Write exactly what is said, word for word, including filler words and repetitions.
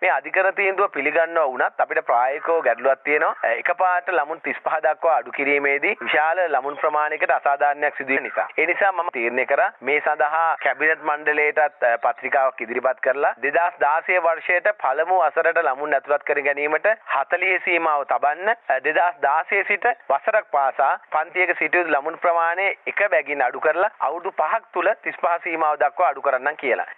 මේ අධිකරණ තීන්දුව පිළිගන්නවා වුණත් අපිට ප්‍රායෝගිකව ගැටලුවක් තියෙනවා. එකපාරට ළමුන් තිස්පහ දක්වා අඩු කිරීමේදී විශාල ළමුන් ප්‍රමාණයකට අසාධාරණයක් සිදු වෙන නිසා. ඒ නිසා මම තීරණය කරා මේ සඳහා කැබිනට් මණ්ඩලයටත් පත්‍රිකාවක් ඉදිරිපත් කරලා දෙදාස් දාසය වර්ෂයට පළමු වසරට ළමුන් ඇතුළත් කර ගැනීමට හතළිස් සීමාව තබන්න දෙදාස් දාසය සිට වසරක් පාසා පන්තියක සිටින ළමුන් ප්‍රමාණය එක බැගින් අඩු කරලා අවුරුදු පහක් තුල තිස්පහ සීමාව දක්වා අඩු කරන්නම් කියලා.